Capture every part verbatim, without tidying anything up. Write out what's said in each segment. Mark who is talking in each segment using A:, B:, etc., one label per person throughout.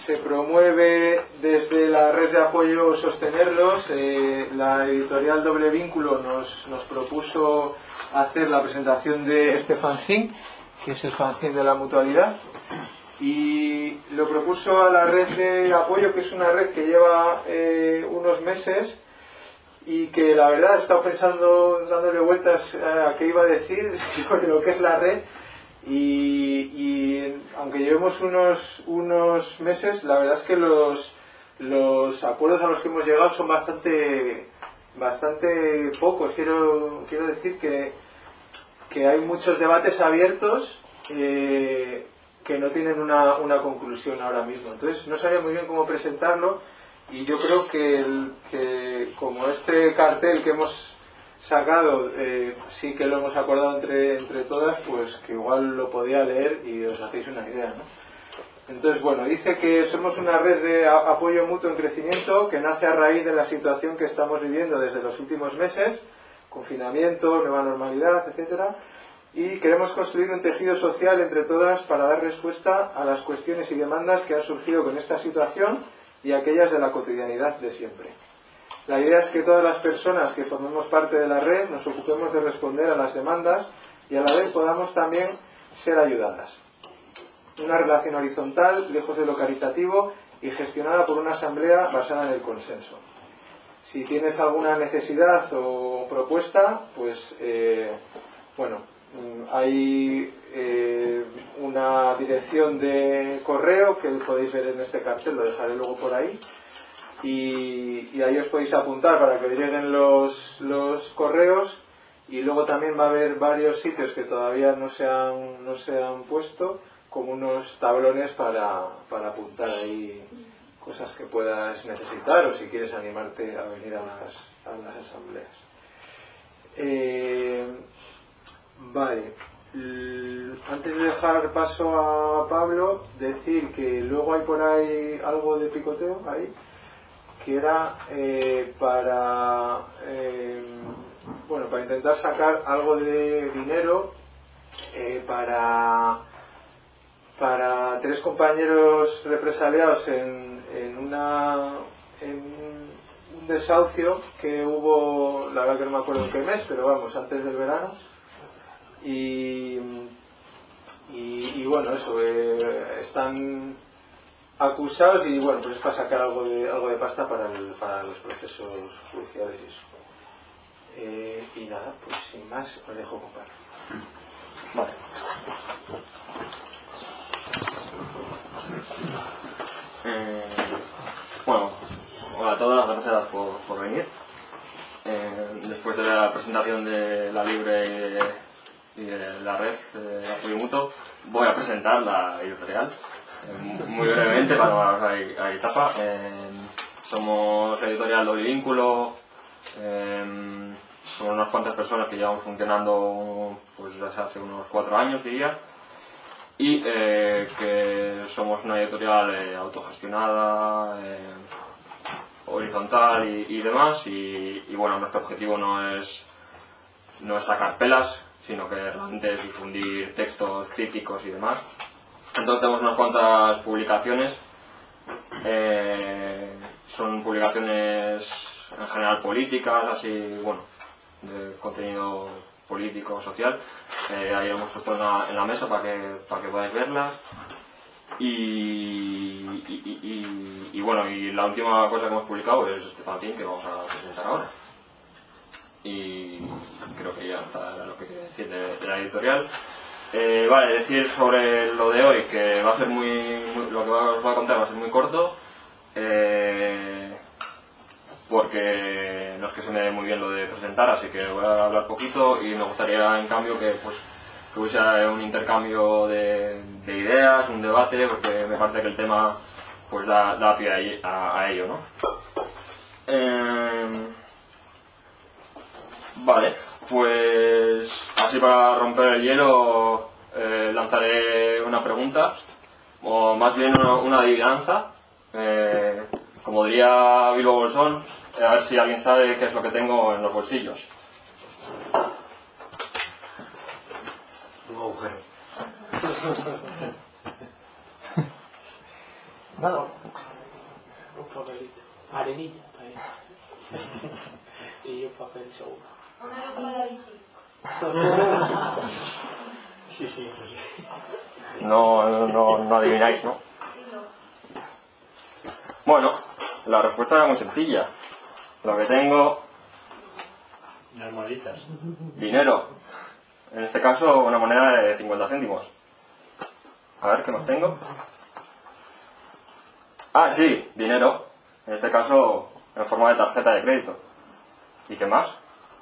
A: se promueve desde la red de apoyo Sostenerlos. Eh, la editorial Doble Vínculo nos, nos propuso hacer la presentación de este fanzine, que es el fanzine de la mutualidad, y lo propuso a la red de apoyo, que es una red que lleva eh, unos meses y que la verdad he estado pensando, dándole vueltas a qué iba a decir sobre lo que es la red. Y, y aunque llevemos unos, unos meses, la verdad es que los, los acuerdos a los que hemos llegado son bastante bastante pocos. Quiero, quiero decir que, que hay muchos debates abiertos eh, que no tienen una, una conclusión ahora mismo. Entonces no sabía muy bien cómo presentarlo, y yo creo que, el, que como este cartel que hemos sacado eh, sí que lo hemos acordado entre, entre todas, pues que igual lo podía leer y os hacéis una idea, ¿no? Entonces, bueno, dice que somos una red de apoyo mutuo en crecimiento que nace a raíz de la situación que estamos viviendo desde los últimos meses, confinamiento, nueva normalidad, etcétera, y queremos construir un tejido social entre todas para dar respuesta a las cuestiones y demandas que han surgido con esta situación y aquellas de la cotidianidad de siempre. La idea es que todas las personas que formemos parte de la red nos ocupemos de responder a las demandas y a la vez podamos también ser ayudadas. Una relación horizontal, lejos de lo caritativo y gestionada por una asamblea basada en el consenso. Si tienes alguna necesidad o propuesta, pues eh, bueno, hay eh, una dirección de correo que podéis ver en este cartel, lo dejaré luego por ahí. Y, y ahí os podéis apuntar para que os lleguen los, los correos, y luego también va a haber varios sitios que todavía no se han, no se han puesto, como unos tablones para, para apuntar ahí cosas que puedas necesitar, o si quieres animarte a venir a las, a las asambleas. Eh, vale, L- antes de dejar paso a Pablo, decir que luego hay por ahí algo de picoteo ahí, que era eh, para eh, bueno, para intentar sacar algo de dinero eh, para para tres compañeros represaliados en, en una en un desahucio que hubo, la verdad que no me acuerdo en qué mes, pero vamos, antes del verano, y y, y bueno, eso, eh, están acusados, y bueno, pues es para sacar algo de algo de pasta para, el, para los procesos judiciales y eso. Eh, y nada, pues sin más os dejo con Carlos.
B: Vale. Eh, bueno, hola a todas, gracias por, por venir. Eh, después de la presentación de la Libre y de, y de la red de apoyo mutuo, voy a presentar la editorial. Muy brevemente, para no vamos a, a etapa. Eh, somos editorial Doble Vínculo. Eh, somos unas cuantas personas que llevamos funcionando pues desde hace unos cuatro años, diría. Y eh, que somos una editorial eh, autogestionada, eh, horizontal y, y demás. Y, y bueno, nuestro objetivo no es, no es sacar pelas, sino que realmente es difundir textos críticos y demás. Entonces tenemos unas cuantas publicaciones, eh, son publicaciones en general políticas, así, bueno, de contenido político, social. Eh, ahí lo hemos puesto en la, en la mesa para que, para que podáis verlas. Y, y, y, y bueno, y la última cosa que hemos publicado es este fanzine que vamos a presentar ahora. Y creo que ya está lo que quería decir de, de la editorial. Eh, vale, decir sobre lo de hoy que va a ser muy, muy lo que os voy a contar va a ser muy corto, eh, porque no es que se me dé muy bien lo de presentar, así que voy a hablar poquito, y me gustaría en cambio que pues que hubiese un intercambio de, de ideas, un debate, porque me parece que el tema pues da, da pie a, a, a ello, ¿no? Eh, vale. Pues así para romper el hielo eh, lanzaré una pregunta, o más bien una, una adivinanza, eh, como diría Bilbo Bolsón, eh, a ver si alguien sabe qué es lo que tengo en los bolsillos.
C: Un agujero.
A: Nada.
C: Un papelito. Arenilla. Y un papel seguro.
D: Una ropa de bici.
C: Sí, sí, sí.
B: No, no, no adivináis, ¿no? Bueno, la respuesta era muy sencilla. Lo que tengo...
C: Las moneditas.
B: Dinero. En este caso, una moneda de cincuenta céntimos. A ver, ¿qué más tengo? Ah, sí, dinero. En este caso, en forma de tarjeta de crédito. ¿Y qué más?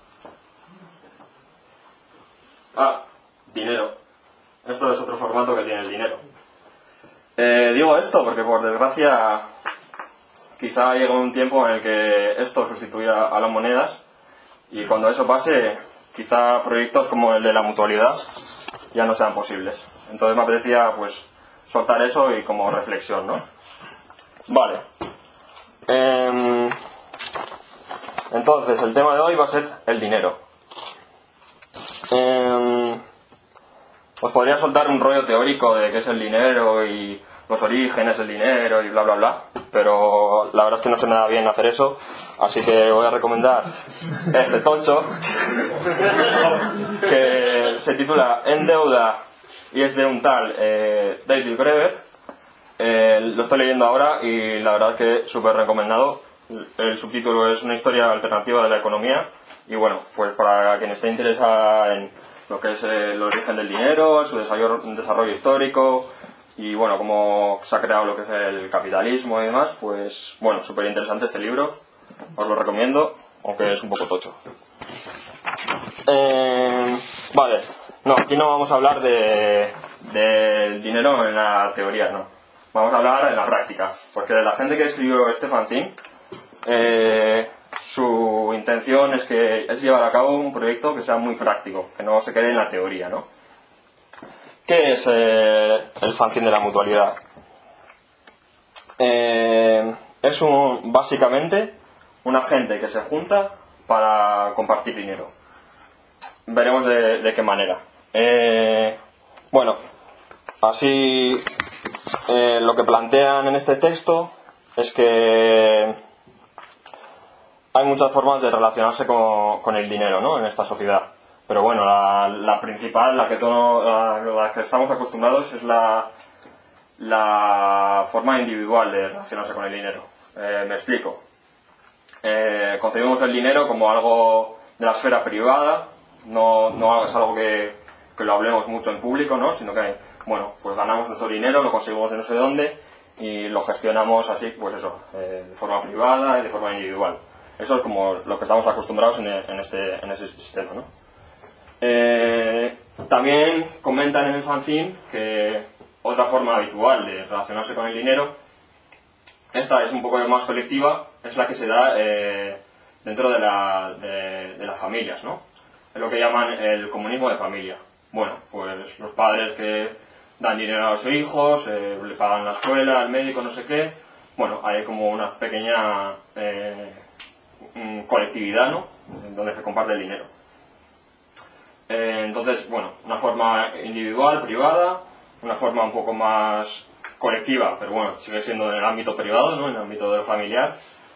B: Ah, dinero. Esto es otro formato que tiene el dinero. Eh, digo esto porque, por desgracia, quizá llegue un tiempo en el que esto sustituya a las monedas, y cuando eso pase, quizá proyectos como el de la mutualidad ya no sean posibles. Entonces me apetecía, pues, soltar eso y como reflexión, ¿no? Vale. Eh, entonces, el tema de hoy va a ser el dinero. Eh, os podría soltar un rollo teórico de qué es el dinero y los orígenes del dinero y bla bla bla, pero la verdad es que no sé nada bien hacer eso, así que voy a recomendar este tocho que se titula En deuda y es de un tal eh, David Graeber. Eh, lo estoy leyendo ahora y la verdad que súper recomendado. El subtítulo es Una historia alternativa de la economía, y bueno, pues para quien esté interesado en lo que es el origen del dinero, su desarrollo, desarrollo histórico y bueno, cómo se ha creado lo que es el capitalismo y demás, pues bueno, súper interesante este libro, os lo recomiendo, aunque es un poco tocho. Eh, vale, no, aquí no vamos a hablar de del dinero en la teoría, no. Vamos a hablar en la práctica, porque la gente que escribió este fanzine, eh, su intención es que es llevar a cabo un proyecto que sea muy práctico, que no se quede en la teoría, ¿no? ¿Qué es eh, el fanzine de la mutualidad? Eh, es un, básicamente una gente que se junta para compartir dinero. Veremos de, de qué manera. Eh, bueno, así eh, lo que plantean en este texto es que hay muchas formas de relacionarse con, con el dinero, ¿no?, en esta sociedad. Pero bueno, la, la principal, la que, todo, la, la que estamos acostumbrados, es la, la forma individual de relacionarse con el dinero. Eh, me explico. Eh, concebimos el dinero como algo de la esfera privada, no, no es algo que, que lo hablemos mucho en público, ¿no?, sino que, bueno, pues ganamos nuestro dinero, lo conseguimos de no sé dónde y lo gestionamos así, pues eso, eh, de forma privada y de forma individual. Eso es como lo que estamos acostumbrados en, en, este, en este sistema, ¿no? Eh, también comentan en el fanzine que otra forma habitual de relacionarse con el dinero, esta es un poco más colectiva, es la que se da eh, dentro de, la, de, de las familias, ¿no? Es lo que llaman el comunismo de familia. Bueno, pues los padres que dan dinero a sus hijos, eh, le pagan la escuela, el médico, no sé qué. Bueno, hay como una pequeña eh, colectividad, ¿no?, donde se comparte el dinero. Eh, entonces, bueno, una forma individual, privada, una forma un poco más colectiva, pero bueno, sigue siendo en el ámbito privado, ¿no?, en el ámbito de lo familiar.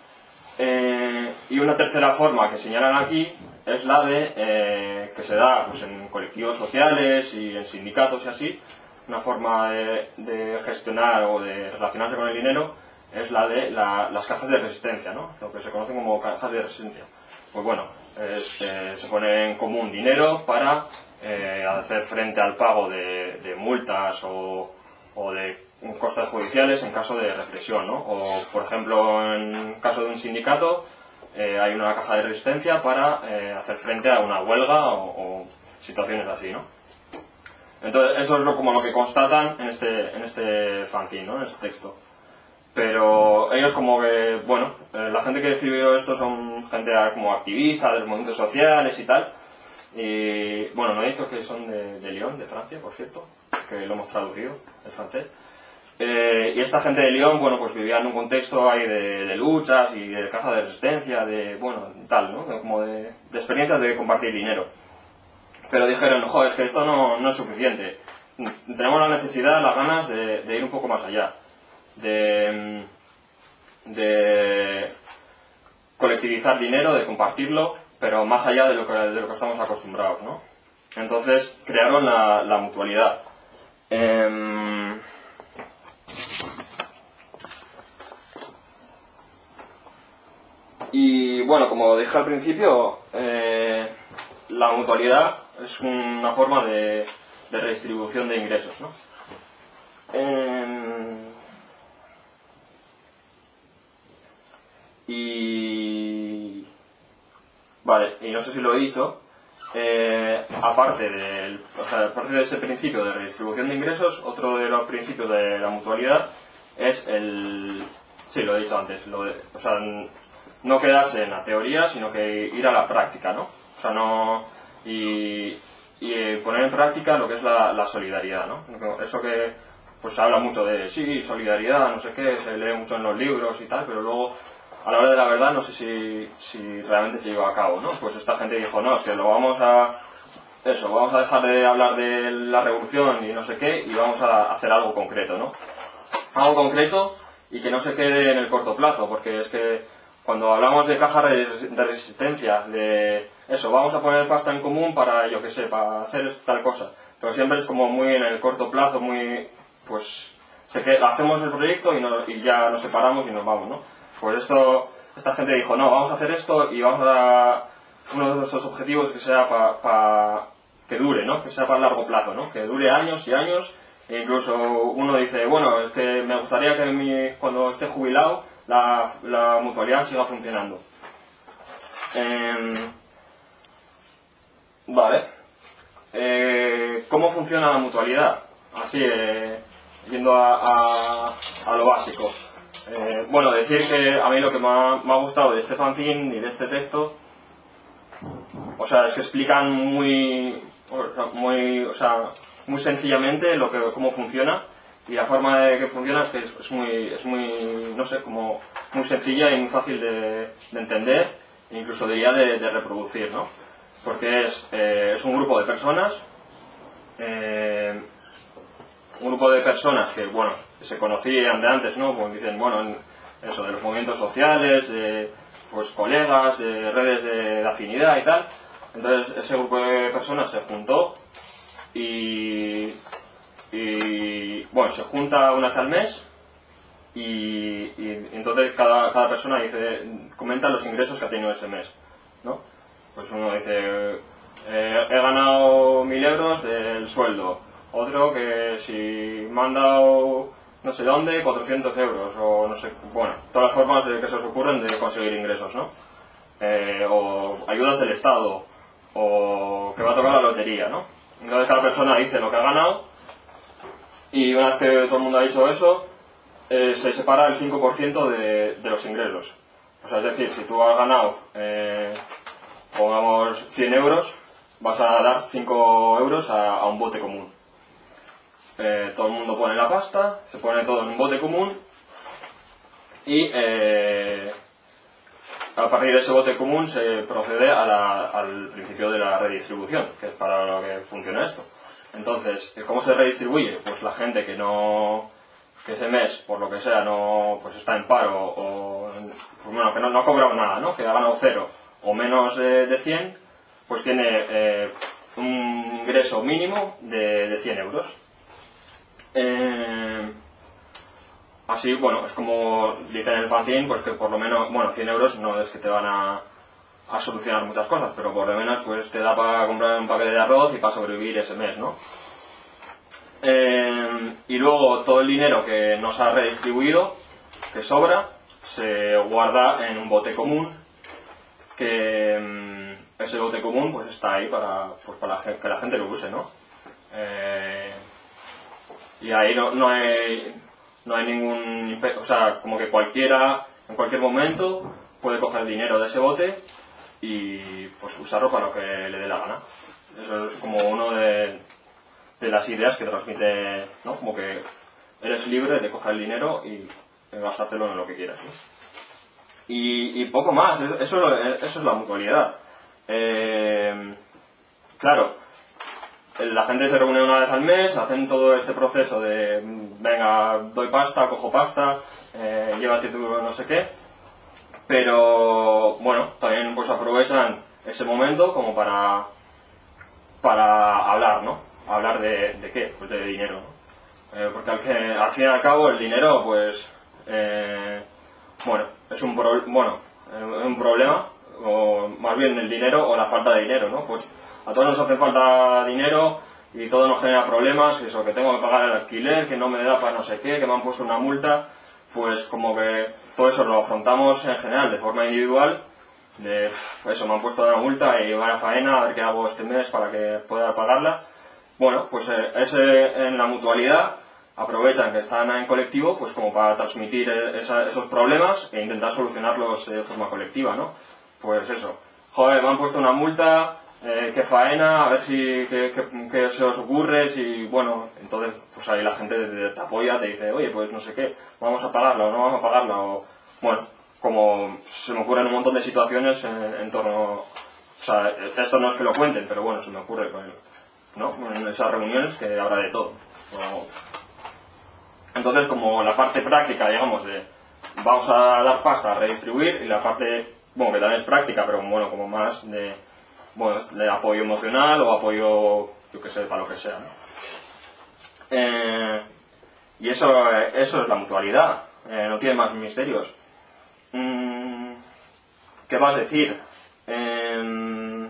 B: Eh, y una tercera forma que señalan aquí es la de eh, que se da, pues, en colectivos sociales y en sindicatos y así. Una forma de, de gestionar o de relacionarse con el dinero es la de la, las cajas de resistencia, ¿no?, lo que se conocen como cajas de resistencia. Pues bueno, es, eh, se pone en común dinero para eh, hacer frente al pago de, de multas o, o de costas judiciales en caso de represión, ¿no? O, por ejemplo, en caso de un sindicato, eh, hay una caja de resistencia para eh, hacer frente a una huelga o, o situaciones así, ¿no? Entonces, eso es lo, como lo que constatan en este, en este fanzine, ¿no?, en este texto. Pero ellos como que, bueno, eh, la gente que escribió esto son gente como activista de los movimientos sociales y tal. Y bueno, no he dicho que son de, de Lyon, de Francia, por cierto, que lo hemos traducido, el francés. Eh, y esta gente de Lyon, bueno, pues vivía en un contexto ahí de, de luchas y de caja de resistencia, de, bueno, tal, ¿no?, como de, de experiencias de compartir dinero. Pero dijeron, joder, es que esto no, no es suficiente. Tenemos la necesidad, las ganas de, de ir un poco más allá. de, de colectivizar dinero, de compartirlo, pero más allá de lo que, de lo que estamos acostumbrados, ¿no? Entonces crearon la, la mutualidad. Eh, y bueno, como dije al principio, eh, la mutualidad es una forma de, de redistribución de ingresos, ¿no? Eh, y vale, y no sé si lo he dicho. Eh, aparte, del, o sea, aparte de ese principio de redistribución de ingresos, otro de los principios de la mutualidad es el... Sí, lo he dicho antes. Lo de, o sea, no quedarse en la teoría, sino que ir a la práctica, ¿no? O sea, no... Y, y poner en práctica lo que es la, la solidaridad, ¿no? Eso que pues se habla mucho de, sí, solidaridad, no sé qué, se lee mucho en los libros y tal, pero luego... A la hora de la verdad no sé si, si realmente se llevó a cabo, ¿no? Pues esta gente dijo, no, es que lo vamos a... Eso, vamos a dejar de hablar de la revolución y no sé qué, y vamos a hacer algo concreto, ¿no? Algo concreto y que no se quede en el corto plazo, porque es que cuando hablamos de caja de resistencia, de eso, vamos a poner pasta en común para, yo qué sé, para hacer tal cosa, pero siempre es como muy en el corto plazo, muy... pues... sé que hacemos el proyecto y, no, y ya nos separamos y nos vamos, ¿no? Pues esto, esta gente dijo, no, vamos a hacer esto y vamos a... Uno de nuestros objetivos que sea para pa, que dure, ¿no? Que sea para largo plazo, ¿no? Que dure años y años. E incluso uno dice, bueno, es que me gustaría que mi, cuando esté jubilado la, la mutualidad siga funcionando. Eh, vale. Eh, ¿Cómo funciona la mutualidad? Así, eh, yendo a, a, a lo básico. Eh, bueno, decir que a mí lo que me ha, me ha gustado de este fanzine y de este texto, o sea, es que explican muy, muy, o sea, muy sencillamente lo que, cómo funciona, y la forma de que funciona es que es, es muy, es muy, no sé, como muy sencilla y muy fácil de, de entender, e incluso diría de, de reproducir, ¿no? Porque es, eh, es un grupo de personas, eh, un grupo de personas que, bueno, se conocían de antes, ¿no? Como dicen, bueno, eso, de los movimientos sociales, de, pues, colegas, de redes de, de afinidad y tal. Entonces, ese grupo de personas se juntó y, y bueno, se junta una vez al mes y, y entonces cada, cada persona dice, comenta los ingresos que ha tenido ese mes, ¿no? Pues uno dice, eh, he ganado mil euros del sueldo. Otro que si me han dado no sé dónde, cuatrocientos euros, o no sé, bueno, todas las formas de que se os ocurren de conseguir ingresos, ¿no? Eh, o ayudas del Estado, o que va a tocar la lotería, ¿no? Entonces cada persona dice lo que ha ganado, y una vez que todo el mundo ha dicho eso, eh, se separa el cinco por ciento de, de los ingresos. O sea, es decir, si tú has ganado, eh, pongamos cien euros, vas a dar cinco euros a, a un bote común. Eh, todo el mundo pone la pasta, se pone todo en un bote común y eh, a partir de ese bote común se procede a la, al principio de la redistribución, que es para lo que funciona esto. Entonces, ¿cómo se redistribuye? Pues la gente que no, que ese mes, por lo que sea, no, pues está en paro o, pues bueno, que no, no ha cobrado nada, ¿no? Que ha ganado cero o menos de, de cien, pues tiene eh, un ingreso mínimo de, de cien euros. Eh, así, bueno, es como dicen en el fanzine, pues que por lo menos, bueno, cien euros no es que te van a, a solucionar muchas cosas, pero por lo menos pues te da para comprar un paquete de arroz y para sobrevivir ese mes, ¿no? Eh, y luego todo el dinero que nos ha redistribuido, que sobra, se guarda en un bote común, que um, ese bote común pues está ahí para, pues, para que la gente lo use, ¿no? Eh, y ahí no, no hay no hay ningún, o sea, como que cualquiera en cualquier momento puede coger el dinero de ese bote y pues usarlo para lo que le dé la gana. Eso es como uno de, de las ideas que transmite, ¿no? Como que eres libre de coger el dinero y gastártelo en lo que quieras, ¿no? Y, y poco más, eso, eso es la mutualidad. Eh, claro, la gente se reúne una vez al mes, hacen todo este proceso de venga, doy pasta, cojo pasta, eh, llévate tú no sé qué, pero bueno, también pues aprovechan ese momento como para para hablar, ¿no? Hablar de, de qué, pues de dinero, ¿no? Eh, porque al, que, al fin y al cabo el dinero pues eh, bueno, es un pro, bueno, eh, un problema, o más bien el dinero o la falta de dinero, ¿no? Pues a todos nos hace falta dinero y todo nos genera problemas, eso, que tengo que pagar el alquiler, que no me da para no sé qué, que me han puesto una multa, pues como que todo eso lo afrontamos en general de forma individual, de eso, me han puesto una multa y voy a faena a ver qué hago este mes para que pueda pagarla. Bueno, pues eh, ese, en la mutualidad aprovechan que están en colectivo pues como para transmitir esa, esos problemas e intentar solucionarlos de forma colectiva, ¿no? Pues eso, joder, me han puesto una multa, eh, qué faena, a ver si qué, qué, qué se os ocurre, si, bueno, entonces pues ahí la gente te, te apoya, te dice, oye, pues no sé qué, vamos a pagarla o no vamos a pagarla, o bueno, como se me ocurren un montón de situaciones en, en torno, o sea, esto no es que lo cuenten, pero bueno, se me ocurre, ¿no? En esas reuniones que habrá de todo. O, entonces, como la parte práctica, digamos, de vamos a dar pasta a redistribuir, y la parte, bueno, que también es práctica, pero bueno, como más de, bueno, de apoyo emocional o apoyo, yo qué sé, para lo que sea, ¿no? Eh, y eso, eso es la mutualidad, eh, no tiene más misterios. Mm, ¿qué vas a decir? Eh,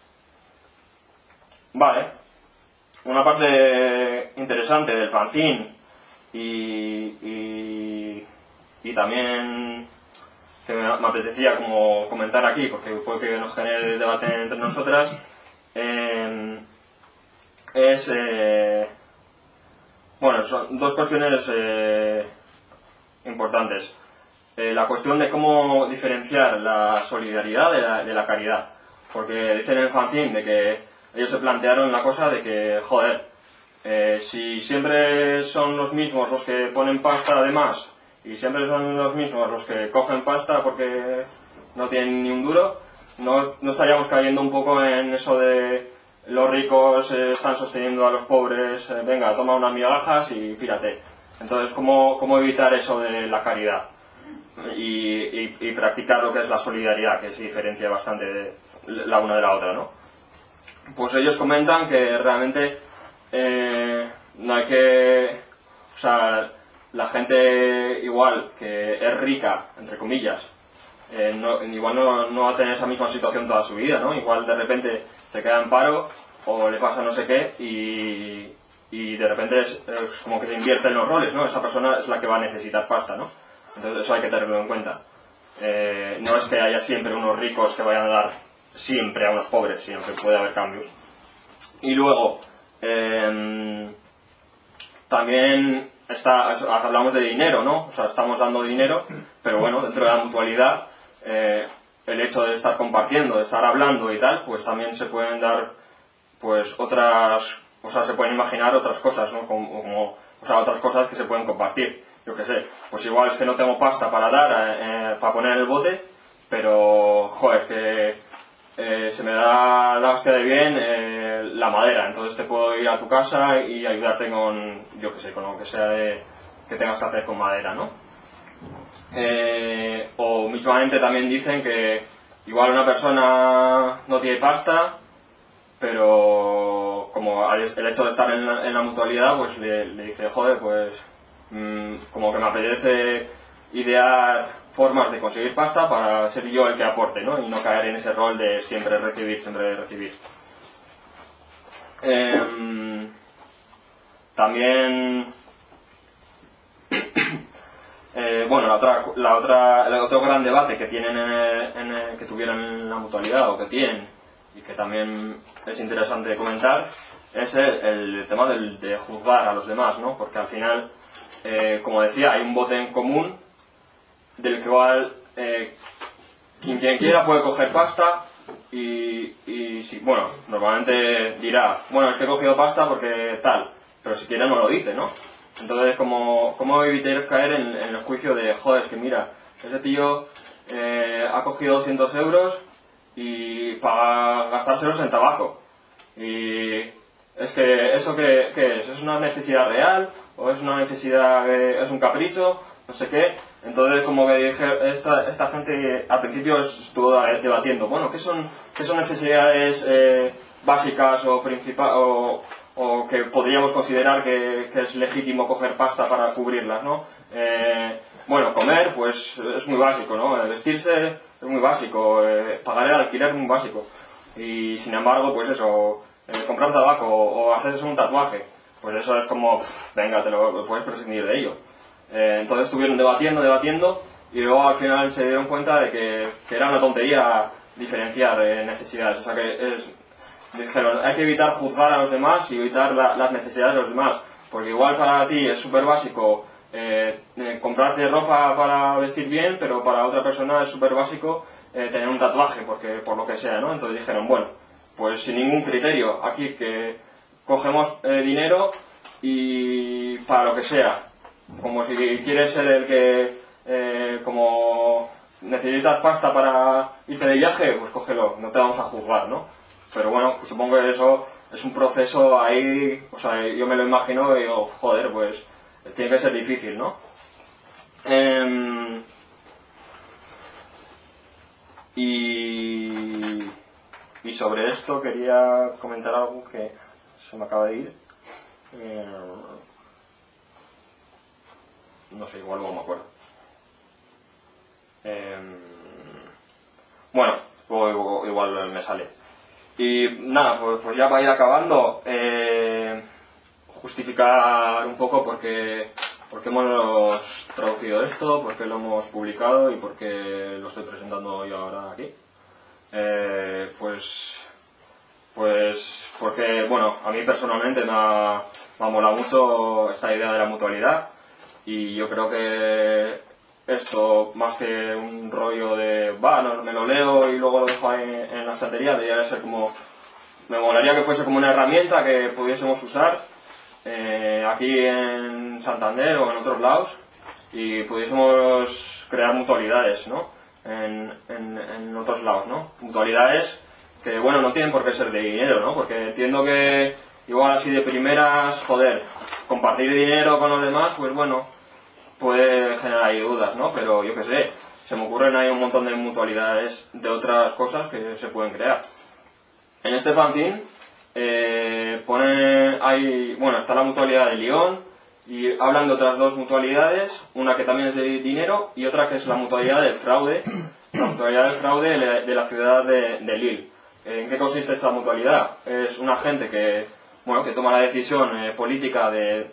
B: vale, una parte interesante del fanzine y, y, y también que me, me apetecía como comentar aquí, porque puede que nos genere debate entre nosotras, eh, es, eh, bueno, son dos cuestiones eh, importantes. Eh, la cuestión de cómo diferenciar la solidaridad de la, de la caridad, porque dicen en el fanzine de que ellos se plantearon la cosa de que, joder, eh, si siempre son los mismos los que ponen pasta además y siempre son los mismos los que cogen pasta porque no tienen ni un duro, no, no estaríamos cayendo un poco en eso de los ricos eh, están sosteniendo a los pobres, eh, venga, toma unas migajas y pírate. Entonces, ¿cómo, cómo evitar eso de la caridad? Y, y, y practicar lo que es la solidaridad, que se diferencia bastante de la una de la otra, ¿no? Pues ellos comentan que realmente eh, no hay que, o sea, la gente igual que es rica, entre comillas, eh, no, igual no, no va a tener esa misma situación toda su vida, ¿no? Igual de repente se queda en paro o le pasa no sé qué y, y de repente es, es como que se invierten los roles, ¿no? Esa persona es la que va a necesitar pasta, ¿no? Entonces eso hay que tenerlo en cuenta. Eh, no es que haya siempre unos ricos que vayan a dar siempre a unos pobres, sino que puede haber cambios. Y luego, eh, también está, hablamos de dinero, ¿no? O sea, estamos dando dinero, pero bueno, dentro de la mutualidad, eh, el hecho de estar compartiendo, de estar hablando y tal, pues también se pueden dar, pues otras, o sea, se pueden imaginar otras cosas, ¿no? Como, como o sea, otras cosas que se pueden compartir. Yo qué sé, pues igual es que no tengo pasta para dar, eh, para poner en el bote, pero, joder, que eh, se me da la hostia de bien eh, la madera, entonces te puedo ir a tu casa y ayudarte con, yo qué sé, con lo que sea de, que tengas que hacer con madera, ¿no? Eh, o mismamente también dicen que igual una persona no tiene pasta, pero como el hecho de estar en la, en la mutualidad, pues le, le dice, joder, pues como que me apetece idear formas de conseguir pasta para ser yo el que aporte, ¿no? Y no caer en ese rol de siempre recibir, siempre recibir. Eh, también eh, bueno, la otra, la otra, el otro gran debate que tienen en el, en el, que tuvieron en la mutualidad o que tienen y que también es interesante comentar es el, el tema del, de juzgar a los demás, ¿no? Porque al final, Eh, como decía, hay un bote en común del cual eh, quien, quien quiera puede coger pasta y, y sí, bueno, normalmente dirá, bueno, es que he cogido pasta porque tal, pero si quiere no lo dice, ¿no? Entonces, ¿cómo, cómo evitar caer en, en el juicio de, joder, es que mira, ese tío eh, ha cogido doscientos euros y para gastárselos en tabaco y es que eso que, que es, ¿es una necesidad real? ¿O es una necesidad, que es un capricho? No sé qué. Entonces, como que dije, esta, esta gente al principio estuvo debatiendo, bueno, ¿qué son, qué son necesidades eh, básicas o, principal, o, o que podríamos considerar que, que es legítimo coger pasta para cubrirlas, ¿no? Eh, bueno, comer, pues es muy básico, ¿no? Vestirse es muy básico, eh, pagar el alquiler es muy básico. Y sin embargo, pues eso, eh, comprar tabaco o hacerse un tatuaje, pues eso es como, pff, venga, te lo puedes prescindir de ello. Eh, entonces estuvieron debatiendo, debatiendo, y luego al final se dieron cuenta de que, que era una tontería diferenciar eh, necesidades. O sea que es, dijeron, hay que evitar juzgar a los demás y evitar la, las necesidades de los demás. Porque igual para ti es súper básico eh, eh, comprarte ropa para vestir bien, pero para otra persona es súper básico eh, tener un tatuaje, porque por lo que sea, ¿no? Entonces dijeron, bueno, pues sin ningún criterio, aquí que cogemos eh, dinero y para lo que sea. Como si quieres ser el que, eh, como necesitas pasta para irte de viaje, pues cógelo, no te vamos a juzgar, ¿no? Pero bueno, pues supongo que eso es un proceso ahí, o sea, yo me lo imagino y digo, joder, pues tiene que ser difícil, ¿no? Eh, y, y sobre esto quería comentar algo que se me acaba de ir. Eh, no sé, igual luego me acuerdo. Eh, bueno, luego igual me sale. Y nada, pues, pues ya para ir acabando, eh, justificar un poco por qué, por qué hemos traducido esto, por qué lo hemos publicado y por qué lo estoy presentando yo ahora aquí. Eh, pues, pues porque, bueno, a mí personalmente me ha, me ha molado mucho esta idea de la mutualidad, y yo creo que esto, más que un rollo de, va, no, me lo leo y luego lo dejo ahí en la estantería, debería ser como, me molaría que fuese como una herramienta que pudiésemos usar eh, aquí en Santander o en otros lados, y pudiésemos crear mutualidades, ¿no? En, en, en otros lados, ¿no? Mutualidades que, bueno, no tienen por qué ser de dinero, ¿no? Porque entiendo que igual así de primeras, joder, compartir dinero con los demás, pues bueno, puede generar ahí dudas, ¿no? Pero yo qué sé, se me ocurren ahí un montón de mutualidades de otras cosas que se pueden crear. En este fanzine eh, pone, hay, bueno, está la mutualidad de Lyon, y hablan de otras dos mutualidades, una que también es de dinero y otra que es la mutualidad del fraude, la mutualidad del fraude de la ciudad de, de Lille. ¿En qué consiste esta mutualidad? Es una gente que, bueno, que toma la decisión eh, política de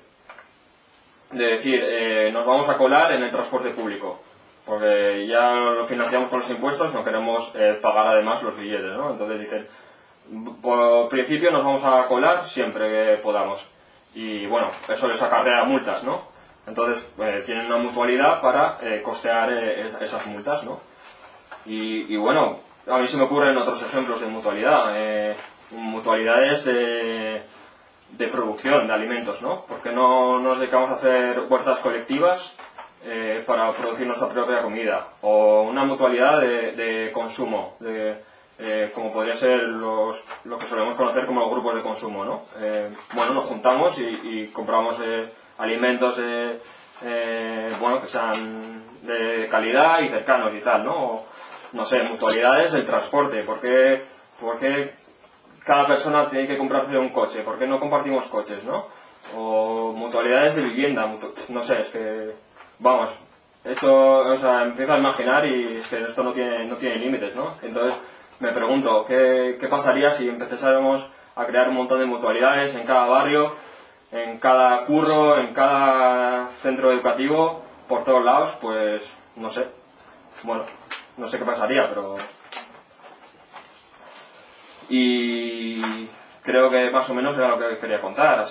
B: de decir, eh, nos vamos a colar en el transporte público, porque ya lo financiamos con los impuestos, no queremos eh, pagar además los billetes, ¿no? Entonces dicen, por principio nos vamos a colar siempre que podamos, y bueno, eso les acarrea multas, ¿no? Entonces eh, tienen una mutualidad para eh, costear eh, esas multas, ¿no? Y, y bueno, a mí se me ocurren otros ejemplos de mutualidad, eh, mutualidades de de producción de alimentos, ¿no? Porque no nos dedicamos a hacer huertas colectivas eh, para producir nuestra propia comida, o una mutualidad de, de consumo, de, eh, como podría ser los, lo que solemos conocer como los grupos de consumo, ¿no? Eh, bueno, nos juntamos y, y compramos eh, alimentos eh, eh, bueno, que sean de calidad y cercanos y tal, ¿no? O, no sé, mutualidades del transporte. ¿Por qué, por qué cada persona tiene que comprarse un coche? ¿Por qué no compartimos coches, no? O mutualidades de vivienda, mutu no sé, es que, vamos, esto, o sea, empiezo a imaginar y es que esto no tiene, no tiene límites, ¿no? Entonces me pregunto, ¿qué, qué pasaría si empezásemos a crear un montón de mutualidades en cada barrio, en cada curro, en cada centro educativo, por todos lados? Pues, no sé, bueno, no sé qué pasaría, pero... Y creo que más o menos era lo que quería contar.